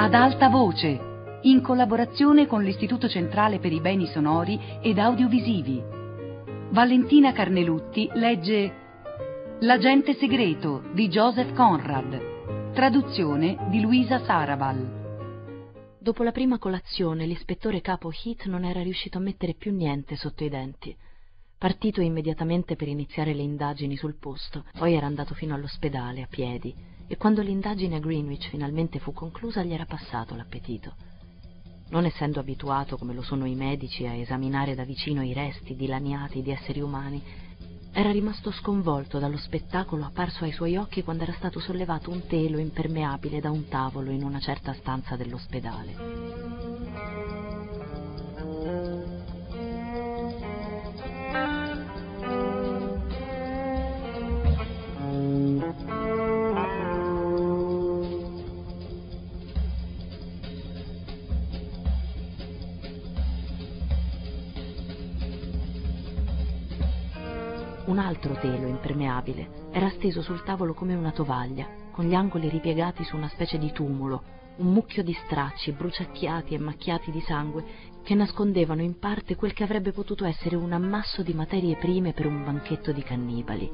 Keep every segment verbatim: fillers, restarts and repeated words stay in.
Ad alta voce, in collaborazione con l'Istituto Centrale per i Beni Sonori ed Audiovisivi. Valentina Carnelutti legge L'agente segreto di Joseph Conrad, traduzione di Luisa Sarabal. Dopo la prima colazione, l'ispettore capo Heath non era riuscito a mettere più niente sotto i denti. Partito immediatamente per iniziare le indagini sul posto, poi era andato fino all'ospedale a piedi e quando l'indagine a Greenwich finalmente fu conclusa gli era passato l'appetito. Non essendo abituato, come lo sono i medici, a esaminare da vicino i resti dilaniati di esseri umani, era rimasto sconvolto dallo spettacolo apparso ai suoi occhi quando era stato sollevato un telo impermeabile da un tavolo in una certa stanza dell'ospedale. Un altro telo impermeabile era steso sul tavolo come una tovaglia, con gli angoli ripiegati su una specie di tumulo, un mucchio di stracci bruciacchiati e macchiati di sangue che nascondevano in parte quel che avrebbe potuto essere un ammasso di materie prime per un banchetto di cannibali.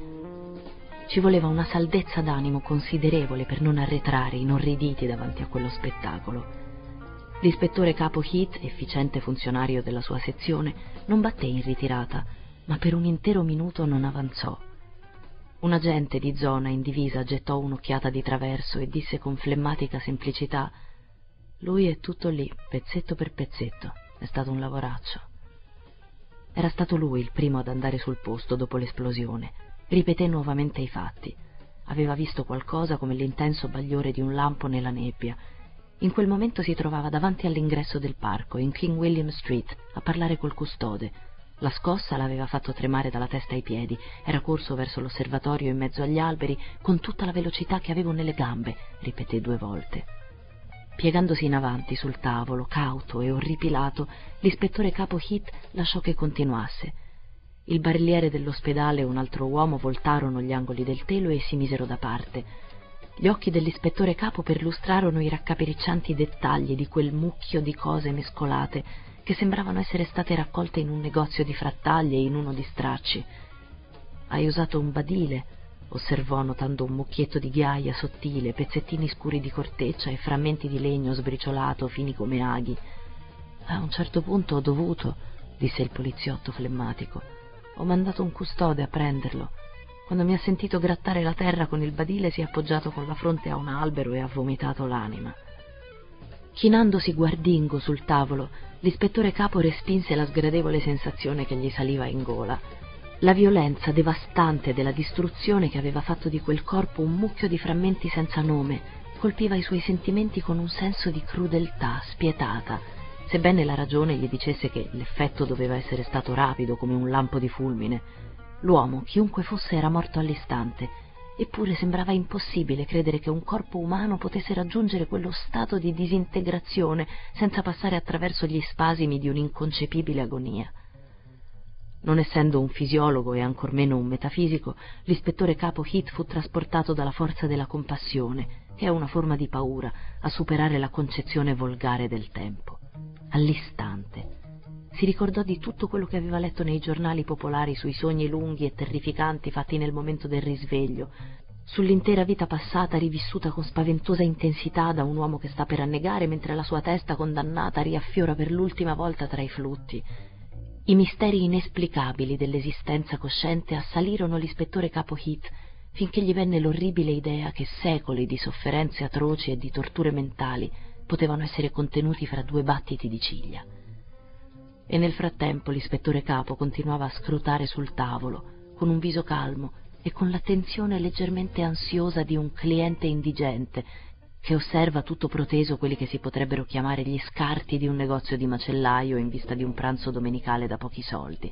Ci voleva una saldezza d'animo considerevole per non arretrare inorriditi davanti a quello spettacolo. L'ispettore capo Heath, efficiente funzionario della sua sezione, non batté in ritirata, ma per un intero minuto non avanzò. Un agente di zona in divisa gettò un'occhiata di traverso e disse con flemmatica semplicità: «Lui è tutto lì, pezzetto per pezzetto, è stato un lavoraccio». Era stato lui il primo ad andare sul posto dopo l'esplosione. Ripeté nuovamente i fatti. Aveva visto qualcosa come l'intenso bagliore di un lampo nella nebbia. In quel momento si trovava davanti all'ingresso del parco, in King William Street, a parlare col custode. La scossa l'aveva fatto tremare dalla testa ai piedi, era corso verso l'osservatorio in mezzo agli alberi con tutta la velocità che avevo nelle gambe, ripeté due volte. Piegandosi in avanti sul tavolo, cauto e orripilato, l'ispettore capo Heath lasciò che continuasse. Il barriere dell'ospedale e un altro uomo voltarono gli angoli del telo e si misero da parte. Gli occhi dell'ispettore capo perlustrarono i raccapriccianti dettagli di quel mucchio di cose mescolate che sembravano essere state raccolte in un negozio di frattaglie e in uno di stracci. «Hai usato un badile», osservò notando un mucchietto di ghiaia sottile, pezzettini scuri di corteccia e frammenti di legno sbriciolato fini come aghi. «A un certo punto ho dovuto», disse il poliziotto flemmatico. «Ho mandato un custode a prenderlo. Quando mi ha sentito grattare la terra con il badile si è appoggiato con la fronte a un albero e ha vomitato l'anima». Chinandosi guardingo sul tavolo, l'ispettore capo respinse la sgradevole sensazione che gli saliva in gola. La violenza devastante della distruzione che aveva fatto di quel corpo un mucchio di frammenti senza nome colpiva i suoi sentimenti con un senso di crudeltà spietata, sebbene la ragione gli dicesse che l'effetto doveva essere stato rapido come un lampo di fulmine. L'uomo, chiunque fosse, era morto all'istante. Eppure sembrava impossibile credere che un corpo umano potesse raggiungere quello stato di disintegrazione senza passare attraverso gli spasimi di un'inconcepibile agonia. Non essendo un fisiologo e ancor meno un metafisico, l'ispettore capo Heath fu trasportato dalla forza della compassione, che è una forma di paura, a superare la concezione volgare del tempo. All'istante si ricordò di tutto quello che aveva letto nei giornali popolari sui sogni lunghi e terrificanti fatti nel momento del risveglio, sull'intera vita passata rivissuta con spaventosa intensità da un uomo che sta per annegare mentre la sua testa condannata riaffiora per l'ultima volta tra i flutti. I misteri inesplicabili dell'esistenza cosciente assalirono l'ispettore capo Heath finché gli venne l'orribile idea che secoli di sofferenze atroci e di torture mentali potevano essere contenuti fra due battiti di ciglia. E nel frattempo l'ispettore capo continuava a scrutare sul tavolo, con un viso calmo e con l'attenzione leggermente ansiosa di un cliente indigente che osserva tutto proteso quelli che si potrebbero chiamare gli scarti di un negozio di macellaio in vista di un pranzo domenicale da pochi soldi.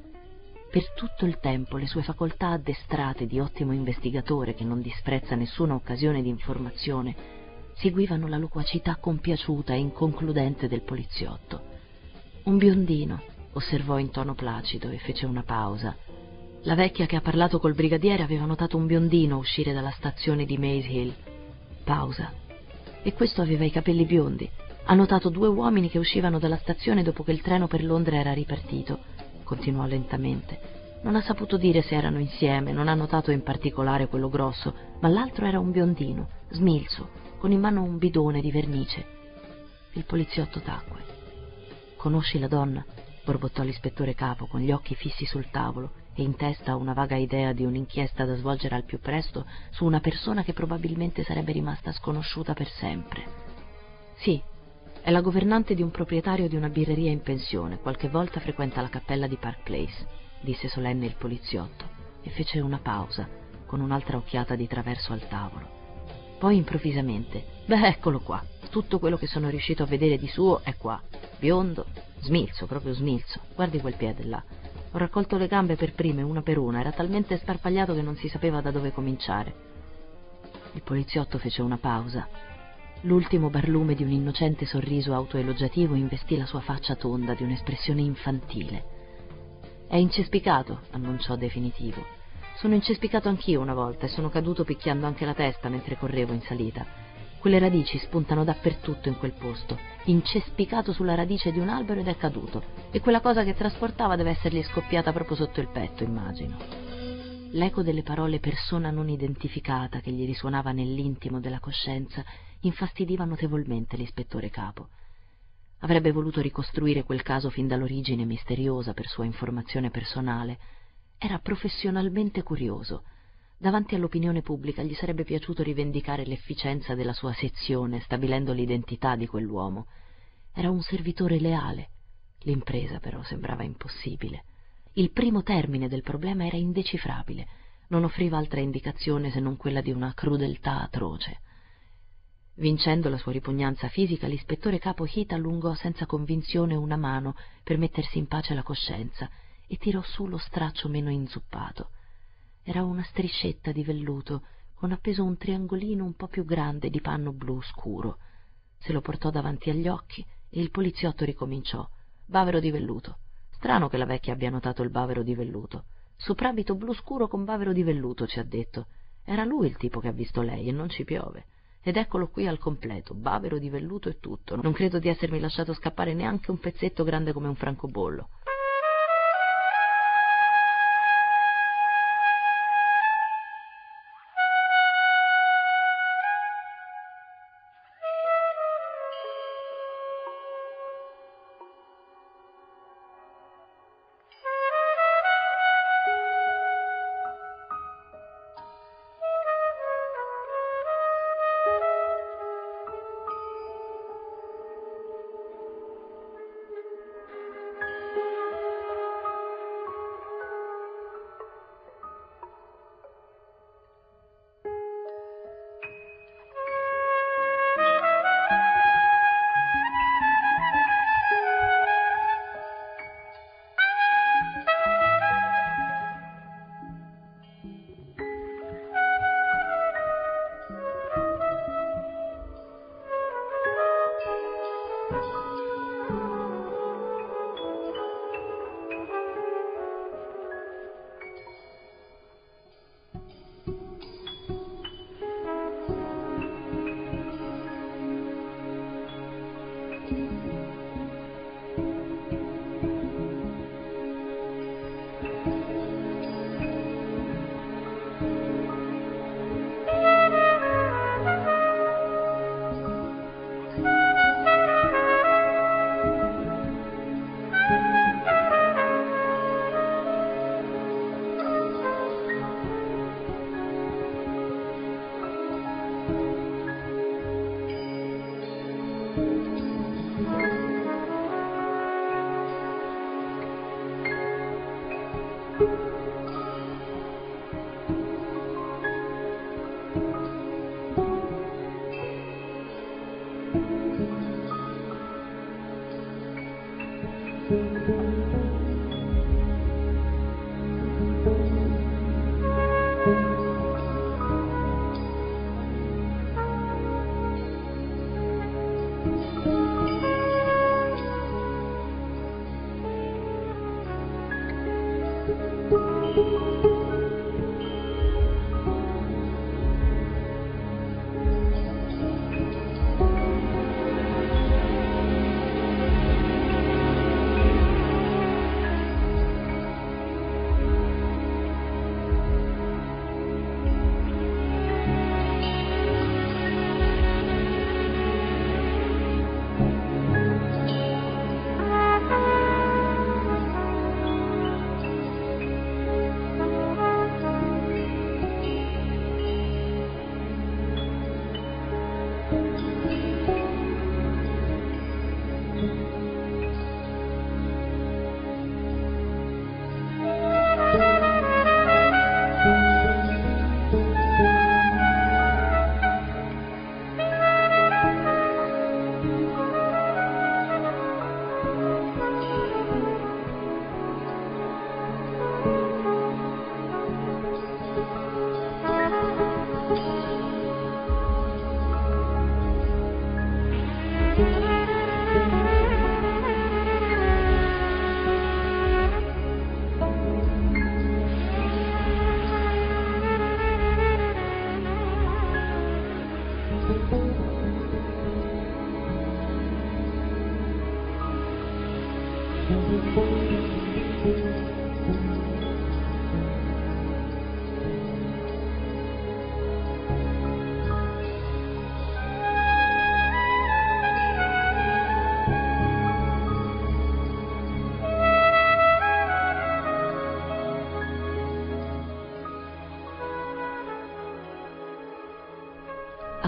Per tutto il tempo le sue facoltà addestrate di ottimo investigatore che non disprezza nessuna occasione di informazione seguivano la loquacità compiaciuta e inconcludente del poliziotto. «Un biondino», osservò in tono placido e fece una pausa. La vecchia che ha parlato col brigadiere aveva notato un biondino uscire dalla stazione di Maze Hill. Pausa. E questo aveva i capelli biondi. Ha notato due uomini che uscivano dalla stazione dopo che il treno per Londra era ripartito. Continuò lentamente. Non ha saputo dire se erano insieme, non ha notato in particolare quello grosso, ma l'altro era un biondino, smilzo, con in mano un bidone di vernice. Il poliziotto tacque. «Conosci la donna?» borbottò l'ispettore capo, con gli occhi fissi sul tavolo e in testa una vaga idea di un'inchiesta da svolgere al più presto su una persona che probabilmente sarebbe rimasta sconosciuta per sempre. «Sì, è la governante di un proprietario di una birreria in pensione, qualche volta frequenta la cappella di Park Place», disse solenne il poliziotto e fece una pausa, con un'altra occhiata di traverso al tavolo. Poi improvvisamente: «Beh, eccolo qua, tutto quello che sono riuscito a vedere di suo è qua, biondo, smilzo, proprio smilzo, guardi quel piede là. Ho raccolto le gambe per prime, una per una, era talmente sparpagliato che non si sapeva da dove cominciare». Il poliziotto fece una pausa. L'ultimo barlume di un innocente sorriso autoelogiativo investì la sua faccia tonda di un'espressione infantile. «È incespicato», annunciò definitivo. «Sono incespicato anch'io una volta e sono caduto picchiando anche la testa mentre correvo in salita. Quelle radici spuntano dappertutto in quel posto. Incespicato sulla radice di un albero ed è caduto. E quella cosa che trasportava deve essergli scoppiata proprio sotto il petto, immagino». L'eco delle parole persona non identificata che gli risuonava nell'intimo della coscienza infastidiva notevolmente l'ispettore capo. Avrebbe voluto ricostruire quel caso fin dall'origine misteriosa per sua informazione personale. Era professionalmente curioso. Davanti all'opinione pubblica gli sarebbe piaciuto rivendicare l'efficienza della sua sezione, stabilendo l'identità di quell'uomo. Era un servitore leale. L'impresa però sembrava impossibile. Il primo termine del problema era indecifrabile. Non offriva altra indicazione se non quella di una crudeltà atroce. Vincendo la sua ripugnanza fisica, l'ispettore capo Heath allungò senza convinzione una mano per mettersi in pace la coscienza e tirò su lo straccio meno inzuppato. Era una striscetta di velluto con appeso un triangolino un po' più grande di panno blu scuro. Se lo portò davanti agli occhi e il poliziotto ricominciò: «Bavero di velluto. Strano che la vecchia abbia notato il bavero di velluto. Soprabito blu scuro con bavero di velluto, ci ha detto. Era lui il tipo che ha visto lei e non ci piove. Ed eccolo qui al completo, bavero di velluto e tutto. Non credo di essermi lasciato scappare neanche un pezzetto grande come un francobollo».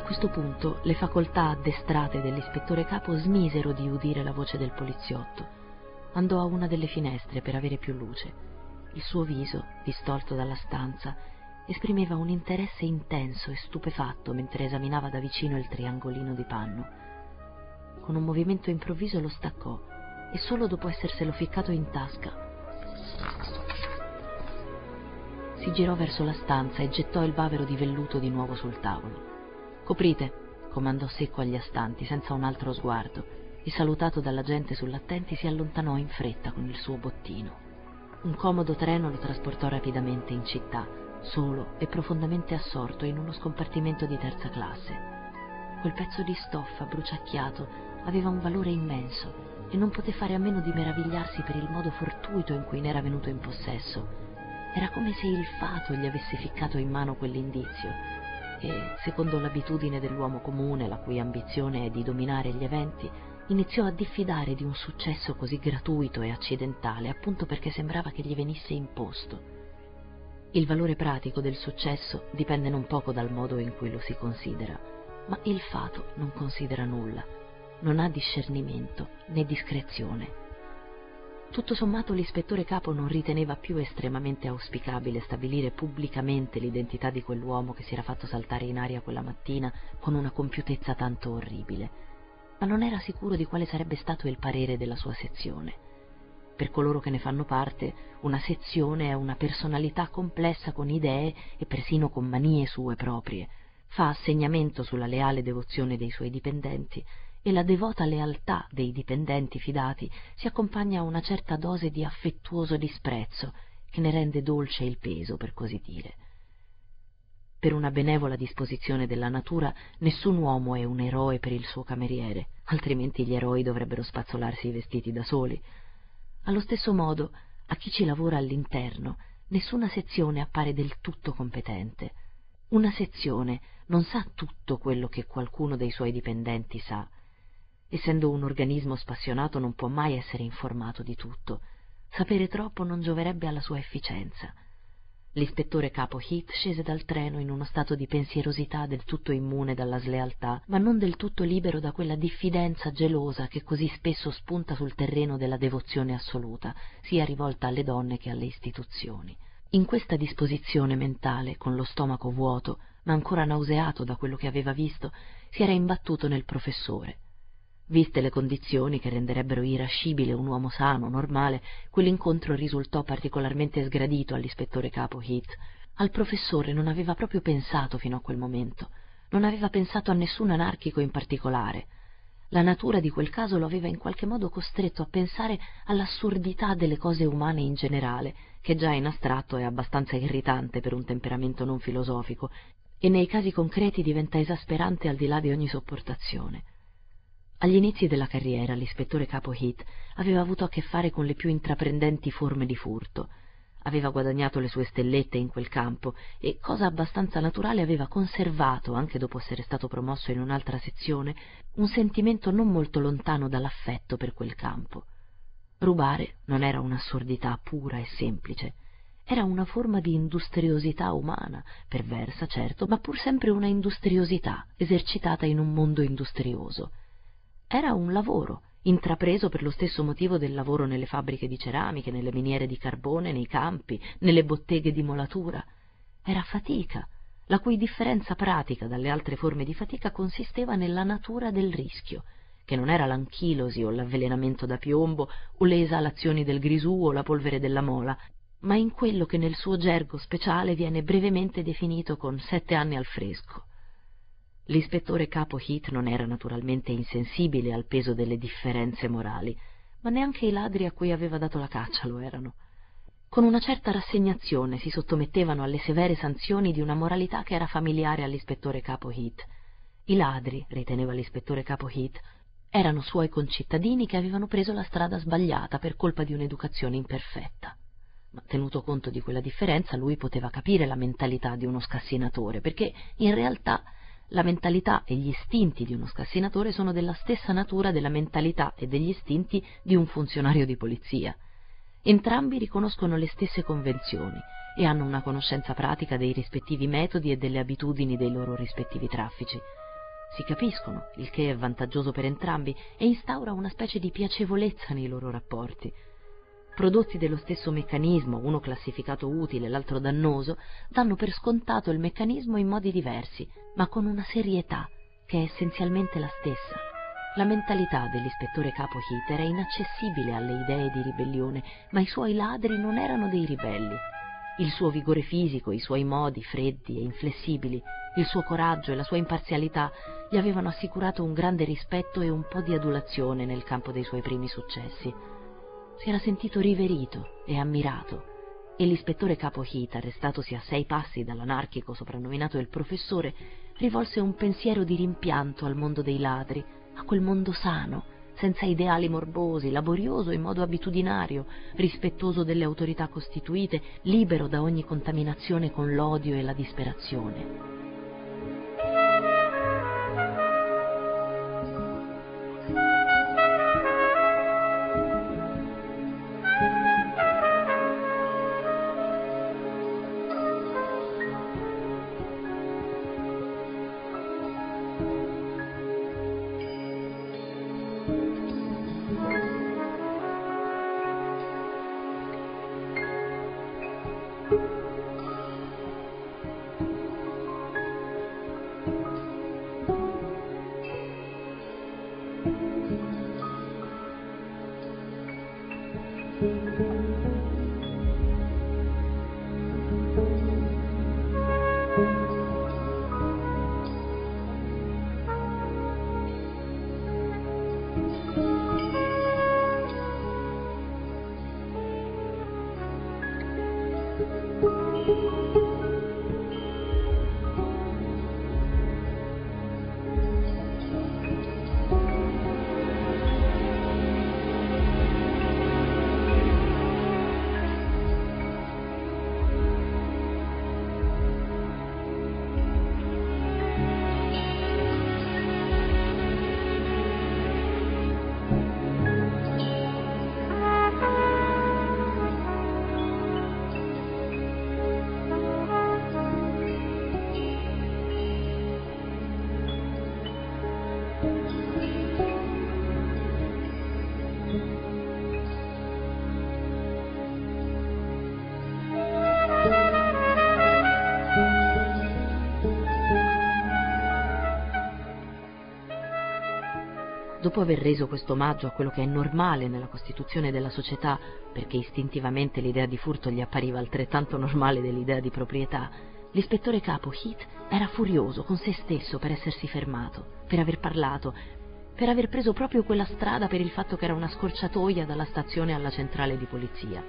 questo punto le facoltà addestrate dell'ispettore capo smisero di udire la voce del poliziotto. Andò a una delle finestre per avere più luce. Il suo viso, distolto dalla stanza, esprimeva un interesse intenso e stupefatto mentre esaminava da vicino il triangolino di panno. Con un movimento improvviso lo staccò e solo dopo esserselo ficcato in tasca si girò verso la stanza e gettò il bavero di velluto di nuovo sul tavolo. «Coprite», comandò secco agli astanti, senza un altro sguardo, e salutato dalla gente sull'attenti si allontanò in fretta con il suo bottino. Un comodo treno lo trasportò rapidamente in città, solo e profondamente assorto in uno scompartimento di terza classe. Quel pezzo di stoffa bruciacchiato aveva un valore immenso e non poté fare a meno di meravigliarsi per il modo fortuito in cui ne era venuto in possesso. Era come se il fato gli avesse ficcato in mano quell'indizio e, secondo l'abitudine dell'uomo comune, la cui ambizione è di dominare gli eventi, iniziò a diffidare di un successo così gratuito e accidentale, appunto perché sembrava che gli venisse imposto. Il valore pratico del successo dipende non poco dal modo in cui lo si considera, ma il fato non considera nulla, non ha discernimento né discrezione. Tutto sommato l'ispettore capo non riteneva più estremamente auspicabile stabilire pubblicamente l'identità di quell'uomo che si era fatto saltare in aria quella mattina con una compiutezza tanto orribile, ma non era sicuro di quale sarebbe stato il parere della sua sezione. Per coloro che ne fanno parte, una sezione è una personalità complessa con idee e persino con manie sue proprie, fa assegnamento sulla leale devozione dei suoi dipendenti e la devota lealtà dei dipendenti fidati si accompagna a una certa dose di affettuoso disprezzo che ne rende dolce il peso, per così dire. Per una benevola disposizione della natura nessun uomo è un eroe per il suo cameriere, altrimenti gli eroi dovrebbero spazzolarsi i vestiti da soli. Allo stesso modo, a chi ci lavora all'interno, nessuna sezione appare del tutto competente. Una sezione non sa tutto quello che qualcuno dei suoi dipendenti sa. Essendo un organismo spassionato non può mai essere informato di tutto. Sapere troppo non gioverebbe alla sua efficienza. L'ispettore capo Heath scese dal treno in uno stato di pensierosità del tutto immune dalla slealtà, ma non del tutto libero da quella diffidenza gelosa che così spesso spunta sul terreno della devozione assoluta, sia rivolta alle donne che alle istituzioni. In questa disposizione mentale, con lo stomaco vuoto, ma ancora nauseato da quello che aveva visto, si era imbattuto nel professore. Viste le condizioni che renderebbero irascibile un uomo sano, normale, quell'incontro risultò particolarmente sgradito all'ispettore capo Heath. Al professore non aveva proprio pensato fino a quel momento, non aveva pensato a nessun anarchico in particolare. La natura di quel caso lo aveva in qualche modo costretto a pensare all'assurdità delle cose umane in generale, che già in astratto è abbastanza irritante per un temperamento non filosofico, e nei casi concreti diventa esasperante al di là di ogni sopportazione. Agli inizi della carriera l'ispettore capo Heath aveva avuto a che fare con le più intraprendenti forme di furto. Aveva guadagnato le sue stellette in quel campo e, cosa abbastanza naturale, aveva conservato, anche dopo essere stato promosso in un'altra sezione, un sentimento non molto lontano dall'affetto per quel campo. Rubare non era un'assurdità pura e semplice, era una forma di industriosità umana, perversa certo, ma pur sempre una industriosità esercitata in un mondo industrioso. Era un lavoro, intrapreso per lo stesso motivo del lavoro nelle fabbriche di ceramiche, nelle miniere di carbone, nei campi, nelle botteghe di molatura. Era fatica, la cui differenza pratica dalle altre forme di fatica consisteva nella natura del rischio, che non era l'anchilosi o l'avvelenamento da piombo o le esalazioni del grisù o la polvere della mola, ma in quello che nel suo gergo speciale viene brevemente definito con sette anni al fresco. L'ispettore capo Heath non era naturalmente insensibile al peso delle differenze morali, ma neanche i ladri a cui aveva dato la caccia lo erano. Con una certa rassegnazione si sottomettevano alle severe sanzioni di una moralità che era familiare all'ispettore capo Heath. I ladri, riteneva l'ispettore capo Heath, erano suoi concittadini che avevano preso la strada sbagliata per colpa di un'educazione imperfetta. Ma tenuto conto di quella differenza, lui poteva capire la mentalità di uno scassinatore, perché in realtà la mentalità e gli istinti di uno scassinatore sono della stessa natura della mentalità e degli istinti di un funzionario di polizia. Entrambi riconoscono le stesse convenzioni e hanno una conoscenza pratica dei rispettivi metodi e delle abitudini dei loro rispettivi traffici. si capiscono, il che è vantaggioso per entrambi e instaura una specie di piacevolezza nei loro rapporti. Prodotti dello stesso meccanismo, uno classificato utile e l'altro dannoso, danno per scontato il meccanismo in modi diversi, ma con una serietà che è essenzialmente la stessa. La mentalità dell'ispettore capo Heath era inaccessibile alle idee di ribellione, ma i suoi ladri non erano dei ribelli. Il suo vigore fisico, i suoi modi freddi e inflessibili, il suo coraggio e la sua imparzialità gli avevano assicurato un grande rispetto e un po' di adulazione nel campo dei suoi primi successi. Si era sentito riverito e ammirato, e l'ispettore capo Heath, arrestatosi a sei passi dall'anarchico soprannominato il professore, rivolse un pensiero di rimpianto al mondo dei ladri, a quel mondo sano, senza ideali morbosi, laborioso in modo abitudinario, rispettoso delle autorità costituite, libero da ogni contaminazione con l'odio e la disperazione. Dopo aver reso questo omaggio a quello che è normale nella costituzione della società, perché istintivamente l'idea di furto gli appariva altrettanto normale dell'idea di proprietà, l'ispettore capo Heath era furioso con se stesso per essersi fermato, per aver parlato, per aver preso proprio quella strada per il fatto che era una scorciatoia dalla stazione alla centrale di polizia.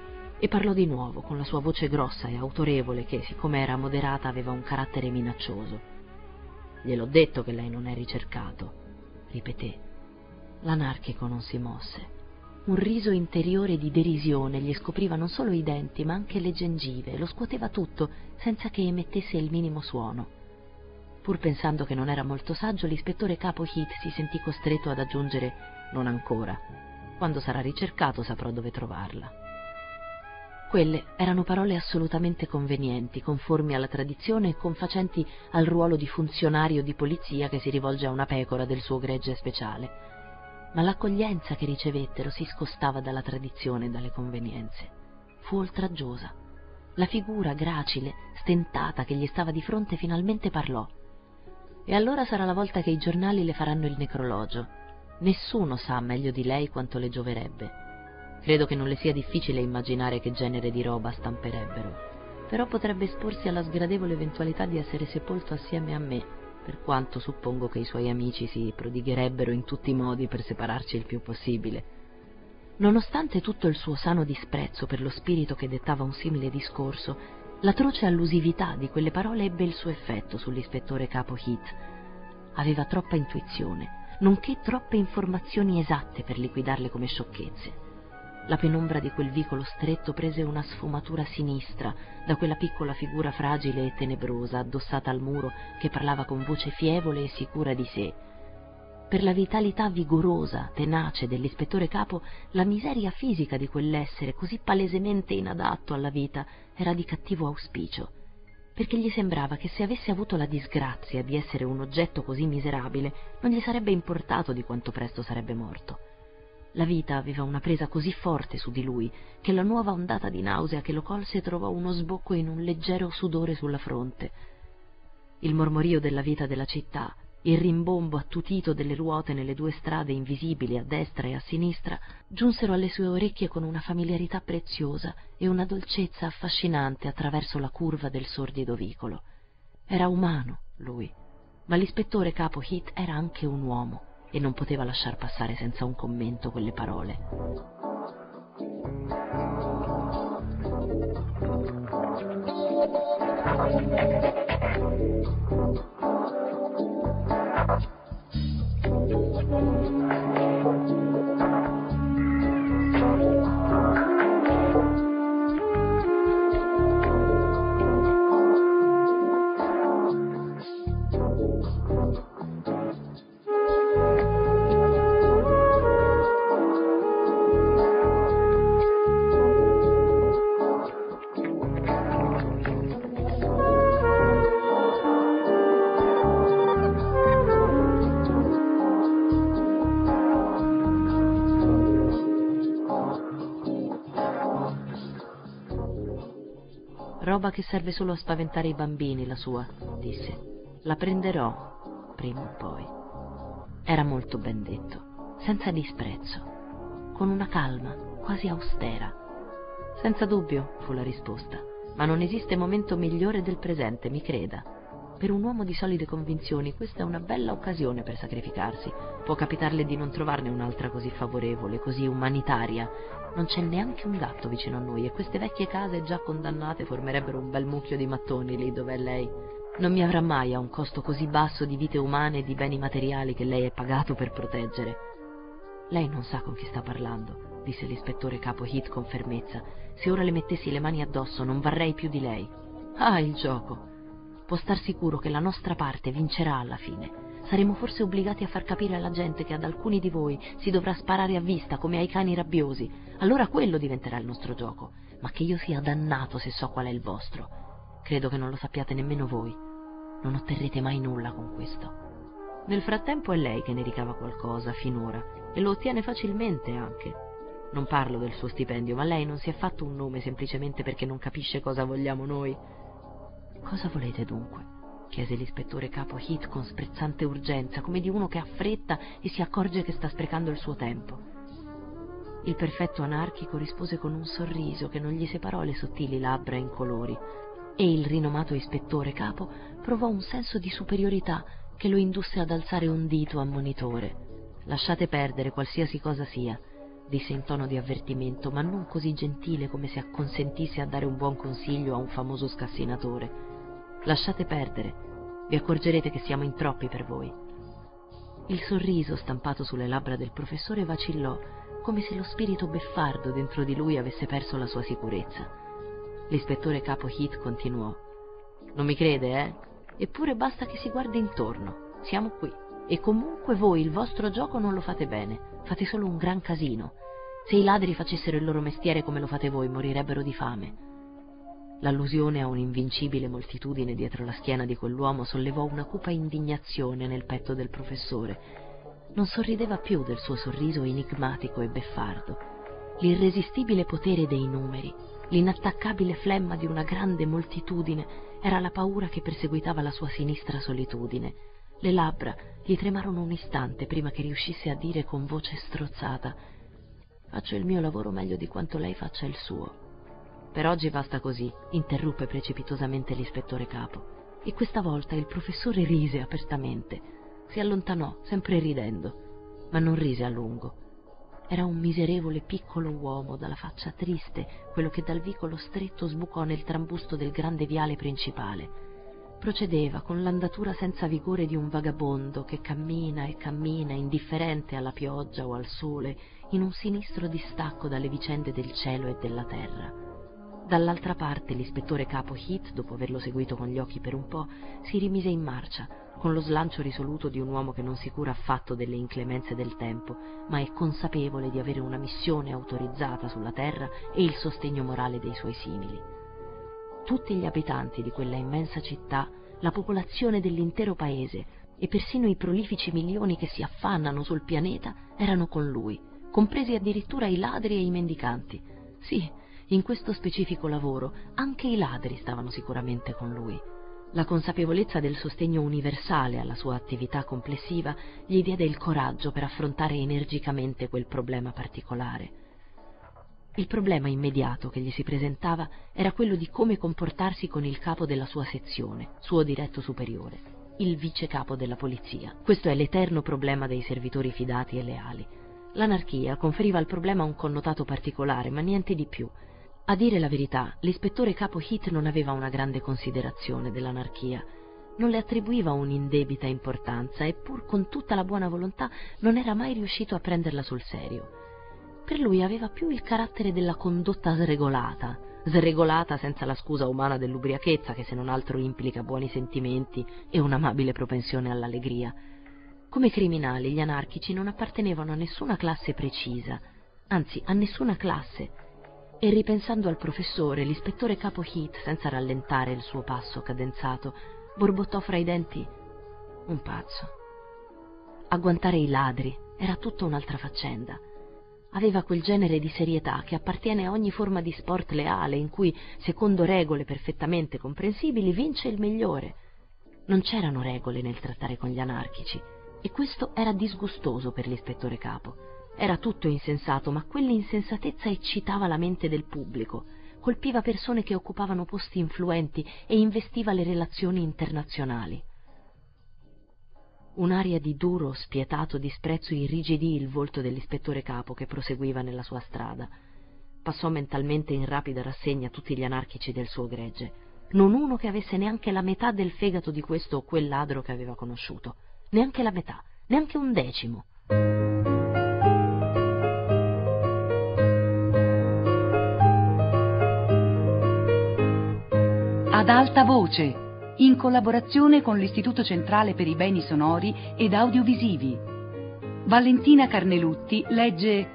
E parlò di nuovo con la sua voce grossa e autorevole che, siccome era moderata, aveva un carattere minaccioso. «Gliel'ho detto che lei non è ricercato», ripeté. L'anarchico non si mosse. Un riso interiore di derisione gli scopriva non solo i denti, ma anche le gengive, lo scuoteva tutto, senza che emettesse il minimo suono. Pur pensando che non era molto saggio, l'ispettore capo Heath si sentì costretto ad aggiungere «non ancora. Quando sarà ricercato saprò dove trovarla». Quelle erano parole assolutamente convenienti, conformi alla tradizione e confacenti al ruolo di funzionario di polizia che si rivolge a una pecora del suo gregge speciale. Ma l'accoglienza che ricevettero si scostava dalla tradizione e dalle convenienze. Fu oltraggiosa. La figura gracile, stentata che gli stava di fronte finalmente parlò. E allora sarà la volta che i giornali le faranno il necrologio. Nessuno sa meglio di lei quanto le gioverebbe. Credo che non le sia difficile immaginare che genere di roba stamperebbero. Però potrebbe esporsi alla sgradevole eventualità di essere sepolto assieme a me, per quanto suppongo che i suoi amici si prodigherebbero in tutti i modi per separarci il più possibile. Nonostante tutto il suo sano disprezzo per lo spirito che dettava un simile discorso, l'atroce allusività di quelle parole ebbe il suo effetto sull'ispettore capo Heath. Aveva troppa intuizione, nonché troppe informazioni esatte per liquidarle come sciocchezze. La penombra di quel vicolo stretto prese una sfumatura sinistra da quella piccola figura fragile e tenebrosa addossata al muro che parlava con voce fievole e sicura di sé. Per la vitalità vigorosa, tenace dell'ispettore capo, la miseria fisica di quell'essere così palesemente inadatto alla vita era di cattivo auspicio. perché gli sembrava che se avesse avuto la disgrazia di essere un oggetto così miserabile non gli sarebbe importato di quanto presto sarebbe morto. La vita aveva una presa così forte su di lui che la nuova ondata di nausea che lo colse trovò uno sbocco in un leggero sudore sulla fronte. Il mormorio della vita della città, il rimbombo attutito delle ruote nelle due strade invisibili a destra e a sinistra, giunsero alle sue orecchie con una familiarità preziosa e una dolcezza affascinante attraverso la curva del sordido vicolo. Era umano, lui, ma l'ispettore capo Heath era anche un uomo e non poteva lasciar passare senza un commento quelle parole. Roba che serve solo a spaventare i bambini, la sua, disse. La prenderò, prima o poi. Era molto ben detto, senza disprezzo, con una calma quasi austera. Senza dubbio, fu la risposta, ma non esiste momento migliore del presente, mi creda. Per un uomo di solide convinzioni questa è una bella occasione per sacrificarsi. Può capitarle di non trovarne un'altra così favorevole, così umanitaria. Non c'è neanche un gatto vicino a noi e queste vecchie case già condannate formerebbero un bel mucchio di mattoni lì dove è lei. Non mi avrà mai a un costo così basso di vite umane e di beni materiali che lei è pagato per proteggere. Lei non sa con chi sta parlando, disse l'ispettore capo Heath con fermezza. Se ora le mettessi le mani addosso non varrei più di lei. Ah, il gioco! Può star sicuro che la nostra parte vincerà alla fine. Saremo forse obbligati a far capire alla gente che ad alcuni di voi si dovrà sparare a vista come ai cani rabbiosi. Allora quello diventerà il nostro gioco. Ma che io sia dannato se so qual è il vostro. Credo che non lo sappiate nemmeno voi. Non otterrete mai nulla con questo. Nel frattempo è lei che ne ricava qualcosa finora e lo ottiene facilmente anche. Non parlo del suo stipendio, ma lei non si è fatto un nome semplicemente perché non capisce cosa vogliamo noi. Cosa volete dunque? Chiese l'ispettore capo Heath con sprezzante urgenza, come di uno che ha fretta e si accorge che sta sprecando il suo tempo. Il perfetto anarchico rispose con un sorriso che non gli separò le sottili labbra incolori, e il rinomato ispettore capo provò un senso di superiorità che lo indusse ad alzare un dito ammonitore. Lasciate perdere qualsiasi cosa sia, disse in tono di avvertimento, ma non così gentile come se acconsentisse a dare un buon consiglio a un famoso scassinatore. Lasciate perdere, vi accorgerete che siamo in troppi per voi. Il sorriso stampato sulle labbra del professore vacillò, come se lo spirito beffardo dentro di lui avesse perso la sua sicurezza. L'ispettore capo Heath continuò. Non mi crede, eh? Eppure basta che si guardi intorno. Siamo qui. E comunque voi il vostro gioco non lo fate bene. Fate solo un gran casino. Se i ladri facessero il loro mestiere come lo fate voi, morirebbero di fame. L'allusione a un'invincibile moltitudine dietro la schiena di quell'uomo sollevò una cupa indignazione nel petto del professore. Non sorrideva più del suo sorriso enigmatico e beffardo. L'irresistibile potere dei numeri, l'inattaccabile flemma di una grande moltitudine era la paura che perseguitava la sua sinistra solitudine. Le labbra gli tremarono un istante prima che riuscisse a dire con voce strozzata: «Faccio il mio lavoro meglio di quanto lei faccia il suo». «Per oggi basta così», interruppe precipitosamente l'ispettore capo. E questa volta il professore rise apertamente. Si allontanò, sempre ridendo, ma non rise a lungo. Era un miserevole piccolo uomo dalla faccia triste, quello che dal vicolo stretto sbucò nel trambusto del grande viale principale. Procedeva con l'andatura senza vigore di un vagabondo che cammina e cammina indifferente alla pioggia o al sole in un sinistro distacco dalle vicende del cielo e della terra. Dall'altra parte l'ispettore capo Heath, dopo averlo seguito con gli occhi per un po', si rimise in marcia, con lo slancio risoluto di un uomo che non si cura affatto delle inclemenze del tempo, ma è consapevole di avere una missione autorizzata sulla terra e il sostegno morale dei suoi simili. Tutti gli abitanti di quella immensa città, la popolazione dell'intero paese e persino i prolifici milioni che si affannano sul pianeta erano con lui, compresi addirittura i ladri e i mendicanti. Sì, in questo specifico lavoro anche i ladri stavano sicuramente con lui. La consapevolezza del sostegno universale alla sua attività complessiva gli diede il coraggio per affrontare energicamente quel problema particolare. Il problema immediato che gli si presentava era quello di come comportarsi con il capo della sua sezione, suo diretto superiore, il vice capo della polizia. Questo è l'eterno problema dei servitori fidati e leali. L'anarchia conferiva al problema un connotato particolare, ma niente di più. A dire la verità, l'ispettore capo Heath non aveva una grande considerazione dell'anarchia, non le attribuiva un'indebita importanza e pur con tutta la buona volontà non era mai riuscito a prenderla sul serio. Per lui aveva più il carattere della condotta sregolata, sregolata senza la scusa umana dell'ubriachezza che se non altro implica buoni sentimenti e un'amabile propensione all'allegria. Come criminali gli anarchici non appartenevano a nessuna classe precisa, anzi a nessuna classe. E ripensando al professore, l'ispettore capo Heath, senza rallentare il suo passo cadenzato, borbottò fra i denti: un pazzo. Agguantare i ladri era tutta un'altra faccenda. Aveva quel genere di serietà che appartiene a ogni forma di sport leale in cui, secondo regole perfettamente comprensibili, vince il migliore. Non c'erano regole nel trattare con gli anarchici e questo era disgustoso per l'ispettore capo. Era tutto insensato, ma quell'insensatezza eccitava la mente del pubblico, colpiva persone che occupavano posti influenti e investiva le relazioni internazionali. Un'aria di duro, spietato disprezzo irrigidì il volto dell'ispettore capo che proseguiva nella sua strada. Passò mentalmente in rapida rassegna tutti gli anarchici del suo gregge. Non uno che avesse neanche la metà del fegato di questo o quel ladro che aveva conosciuto. Neanche la metà, neanche un decimo. Ad alta voce, in collaborazione con l'Istituto Centrale per i Beni Sonori ed Audiovisivi. Valentina Carnelutti legge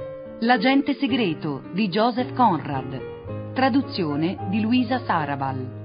L'agente segreto di Joseph Conrad, traduzione di Luisa Sarabal.